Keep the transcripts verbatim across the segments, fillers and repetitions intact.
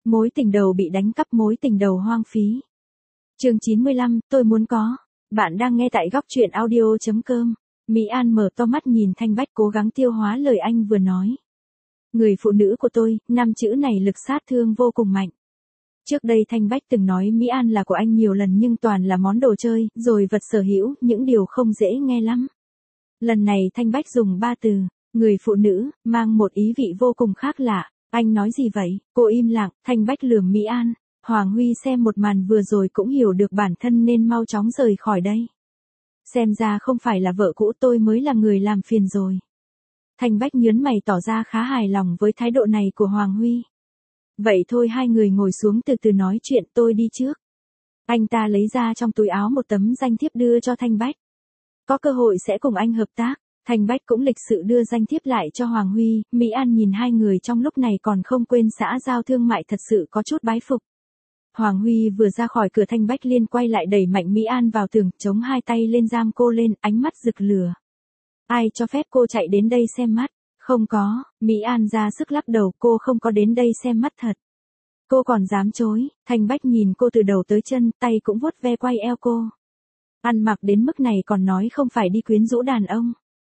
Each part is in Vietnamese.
Mối tình đầu bị đánh cắp, mối tình đầu hoang phí. Chương chín mươi lăm, tôi muốn có. Bạn đang nghe tại góc truyện audio chấm com. Mỹ An mở to mắt nhìn Thanh Bách cố gắng tiêu hóa lời anh vừa nói. Người phụ nữ của tôi, năm chữ này lực sát thương vô cùng mạnh. Trước đây Thanh Bách từng nói Mỹ An là của anh nhiều lần nhưng toàn là món đồ chơi, rồi vật sở hữu, những điều không dễ nghe lắm. Lần này Thanh Bách dùng ba từ, người phụ nữ, mang một ý vị vô cùng khác lạ. Anh nói gì vậy? Cô im lặng, Thanh Bách lườm Mỹ An. Hoàng Huy xem một màn vừa rồi cũng hiểu được bản thân nên mau chóng rời khỏi đây. Xem ra không phải là vợ cũ tôi mới là người làm phiền rồi. Thanh Bách nhớn mày tỏ ra khá hài lòng với thái độ này của Hoàng Huy. Vậy thôi hai người ngồi xuống từ từ nói chuyện, tôi đi trước. Anh ta lấy ra trong túi áo một tấm danh thiếp đưa cho Thanh Bách. Có cơ hội sẽ cùng anh hợp tác. Thanh Bách cũng lịch sự đưa danh thiếp lại cho Hoàng Huy. Mỹ An nhìn hai người trong lúc này còn không quên xã giao thương mại, thật sự có chút bái phục. Hoàng Huy vừa ra khỏi cửa, Thanh Bách liền quay lại đẩy mạnh Mỹ An vào tường, chống hai tay lên giam cô lên, ánh mắt rực lửa. Ai cho phép cô chạy đến đây xem mắt? Không có, Mỹ An ra sức lắc đầu, cô không có đến đây xem mắt thật. Cô còn dám chối? Thanh Bách nhìn cô từ đầu tới chân, tay cũng vuốt ve quay eo cô. Ăn mặc đến mức này còn nói không phải đi quyến rũ đàn ông.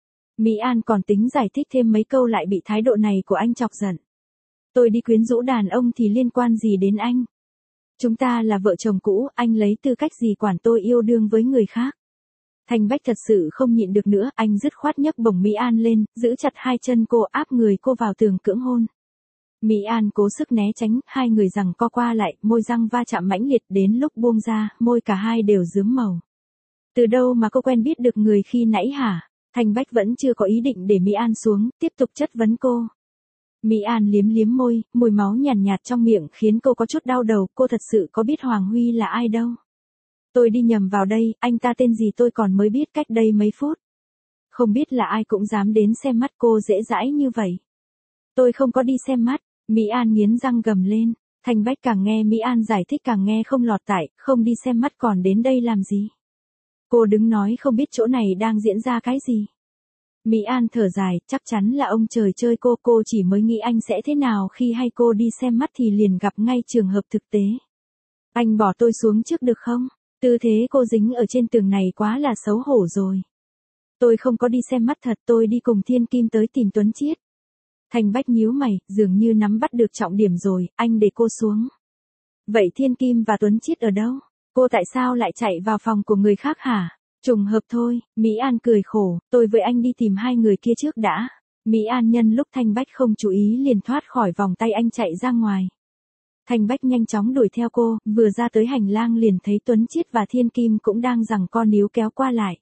Mỹ An còn tính giải thích thêm mấy câu lại bị thái độ này của anh chọc giận. Tôi đi quyến rũ đàn ông thì liên quan gì đến anh? Chúng ta là vợ chồng cũ, anh lấy tư cách gì quản tôi yêu đương với người khác? Thanh Bách thật sự không nhịn được nữa, anh dứt khoát nhấc bổng Mỹ An lên, giữ chặt hai chân cô, áp người cô vào tường cưỡng hôn. Mỹ An cố sức né tránh, hai người giằng co qua lại, môi răng va chạm mãnh liệt, đến lúc buông ra, môi cả hai đều rướm màu. Từ đâu mà cô quen biết được người khi nãy hả? Thanh Bách vẫn chưa có ý định để Mỹ An xuống, tiếp tục chất vấn cô. Mỹ An liếm liếm môi, mùi máu nhàn nhạt, nhạt trong miệng khiến cô có chút đau đầu, cô thật sự có biết Hoàng Huy là ai đâu. Tôi đi nhầm vào đây, anh ta tên gì tôi còn mới biết cách đây mấy phút. Không biết là ai cũng dám đến xem mắt cô dễ dãi như vậy. Tôi không có đi xem mắt, Mỹ An nghiến răng gầm lên. Thanh Bách càng nghe Mỹ An giải thích càng nghe không lọt tai, không đi xem mắt còn đến đây làm gì. Cô đứng nói không biết chỗ này đang diễn ra cái gì. Mỹ An thở dài, chắc chắn là ông trời chơi cô, cô chỉ mới nghĩ anh sẽ thế nào khi hay cô đi xem mắt thì liền gặp ngay trường hợp thực tế. Anh bỏ tôi xuống trước được không? Tư thế cô dính ở trên tường này quá là xấu hổ rồi. Tôi không có đi xem mắt thật, tôi đi cùng Thiên Kim tới tìm Tuấn Chiết. Thanh Bách nhíu mày, dường như nắm bắt được trọng điểm rồi, anh để cô xuống. Vậy Thiên Kim và Tuấn Chiết ở đâu? Cô tại sao lại chạy vào phòng của người khác hả? Trùng hợp thôi, Mỹ An cười khổ, tôi với anh đi tìm hai người kia trước đã. Mỹ An nhân lúc Thanh Bách không chú ý liền thoát khỏi vòng tay anh chạy ra ngoài. Thanh Bách nhanh chóng đuổi theo cô, vừa ra tới hành lang liền thấy Tuấn Chiết và Thiên Kim cũng đang giằng co níu kéo qua lại.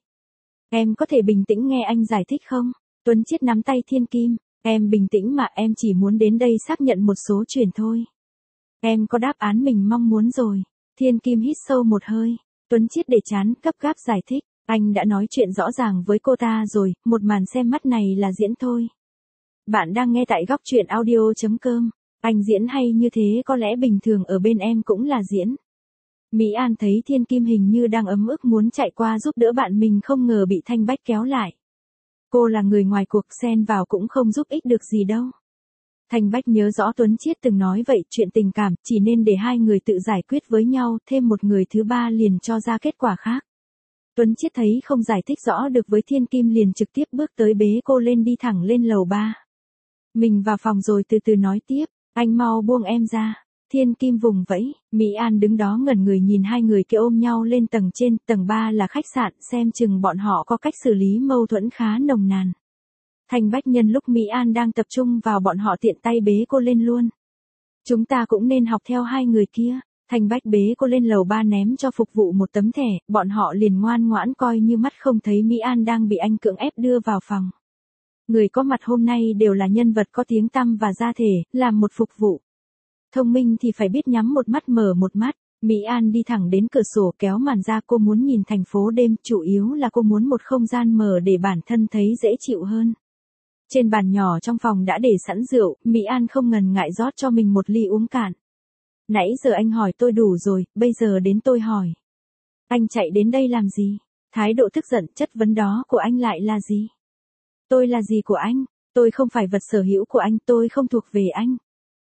Em có thể bình tĩnh nghe anh giải thích không? Tuấn Chiết nắm tay Thiên Kim, em bình tĩnh mà, em chỉ muốn đến đây xác nhận một số chuyện thôi. Em có đáp án mình mong muốn rồi. Thiên Kim hít sâu một hơi. Tuấn Chiết để chán, gấp gáp giải thích. Anh đã nói chuyện rõ ràng với cô ta rồi, một màn xem mắt này là diễn thôi. Bạn đang nghe tại góc truyện audio chấm com. Anh diễn hay như thế có lẽ bình thường ở bên em cũng là diễn. Mỹ An thấy Thiên Kim hình như đang ấm ức muốn chạy qua giúp đỡ bạn mình, không ngờ bị Thanh Bách kéo lại. Cô là người ngoài cuộc, xen vào cũng không giúp ích được gì đâu. Thanh Bách nhớ rõ Tuấn Chiết từng nói vậy, chuyện tình cảm chỉ nên để hai người tự giải quyết với nhau, thêm một người thứ ba liền cho ra kết quả khác. Tuấn Chiết thấy không giải thích rõ được với Thiên Kim liền trực tiếp bước tới bế cô lên đi thẳng lên lầu ba. Mình vào phòng rồi từ từ nói tiếp, anh mau buông em ra. Thiên Kim vùng vẫy, Mỹ An đứng đó ngẩn người nhìn hai người kia ôm nhau lên tầng trên, tầng ba là khách sạn, xem chừng bọn họ có cách xử lý mâu thuẫn khá nồng nàn. Thanh Bách nhân lúc Mỹ An đang tập trung vào bọn họ tiện tay bế cô lên luôn. Chúng ta cũng nên học theo hai người kia. Thanh Bách bế cô lên lầu ba ném cho phục vụ một tấm thẻ, bọn họ liền ngoan ngoãn coi như mắt không thấy Mỹ An đang bị anh cưỡng ép đưa vào phòng. Người có mặt hôm nay đều là nhân vật có tiếng tăm và gia thể, làm một phục vụ. Thông minh thì phải biết nhắm một mắt mở một mắt. Mỹ An đi thẳng đến cửa sổ kéo màn ra, cô muốn nhìn thành phố đêm, chủ yếu là cô muốn một không gian mở để bản thân thấy dễ chịu hơn. Trên bàn nhỏ trong phòng đã để sẵn rượu, Mỹ An không ngần ngại rót cho mình một ly uống cạn. Nãy giờ anh hỏi tôi đủ rồi, bây giờ đến tôi hỏi. Anh chạy đến đây làm gì? Thái độ tức giận, chất vấn đó của anh lại là gì? Tôi là gì của anh? Tôi không phải vật sở hữu của anh, tôi không thuộc về anh.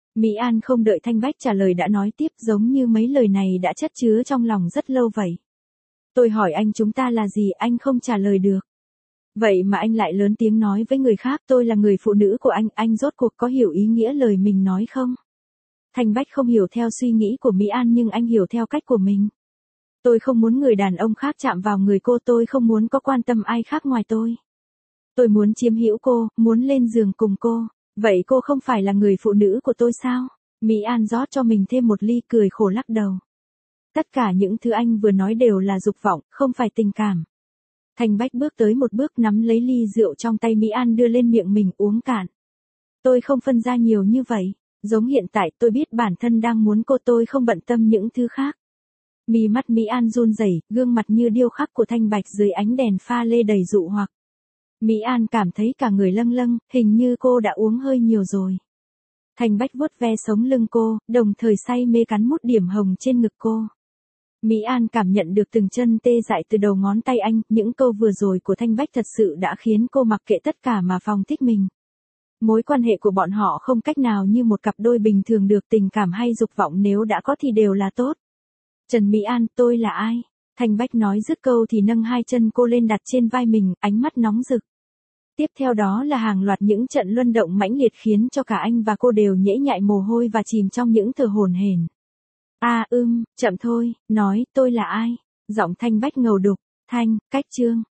Mỹ An không đợi Thanh Bách trả lời đã nói tiếp, giống như mấy lời này đã chất chứa trong lòng rất lâu vậy. Tôi hỏi anh chúng ta là gì, anh không trả lời được. Vậy mà anh lại lớn tiếng nói với người khác, tôi là người phụ nữ của anh, anh rốt cuộc có hiểu ý nghĩa lời mình nói không? Thanh Bách không hiểu theo suy nghĩ của Mỹ An nhưng anh hiểu theo cách của mình. Tôi không muốn người đàn ông khác chạm vào người cô, tôi không muốn có quan tâm ai khác ngoài tôi. Tôi muốn chiếm hữu cô, muốn lên giường cùng cô. Vậy cô không phải là người phụ nữ của tôi sao? Mỹ An rót cho mình thêm một ly, cười khổ lắc đầu. Tất cả những thứ anh vừa nói đều là dục vọng, không phải tình cảm. Thanh Bách bước tới một bước nắm lấy ly rượu trong tay Mỹ An đưa lên miệng mình uống cạn. Tôi không phân ra nhiều như vậy. Giống hiện tại tôi biết bản thân đang muốn cô, tôi không bận tâm những thứ khác. Mí mắt Mỹ An run rẩy, gương mặt như điêu khắc của Thanh Bạch dưới ánh đèn pha lê đầy dụ hoặc. Mỹ An cảm thấy cả người lâng lâng, hình như cô đã uống hơi nhiều rồi. Thanh Bách vuốt ve sống lưng cô, đồng thời say mê cắn mút điểm hồng trên ngực cô. Mỹ An cảm nhận được từng chân tê dại từ đầu ngón tay anh, những câu vừa rồi của Thanh Bách thật sự đã khiến cô mặc kệ tất cả mà phong thích mình. Mối quan hệ của bọn họ không cách nào như một cặp đôi bình thường được, tình cảm hay dục vọng nếu đã có thì đều là tốt. Trần Mỹ An, tôi là ai? Thanh Bách nói dứt câu thì nâng hai chân cô lên đặt trên vai mình, ánh mắt nóng rực. Tiếp theo đó là hàng loạt những trận luân động mãnh liệt khiến cho cả anh và cô đều nhễ nhại mồ hôi và chìm trong những thở hổn hển. À ưm, chậm thôi, nói, tôi là ai? Giọng Thanh Bách ngầu đục, Thanh, cách Trương.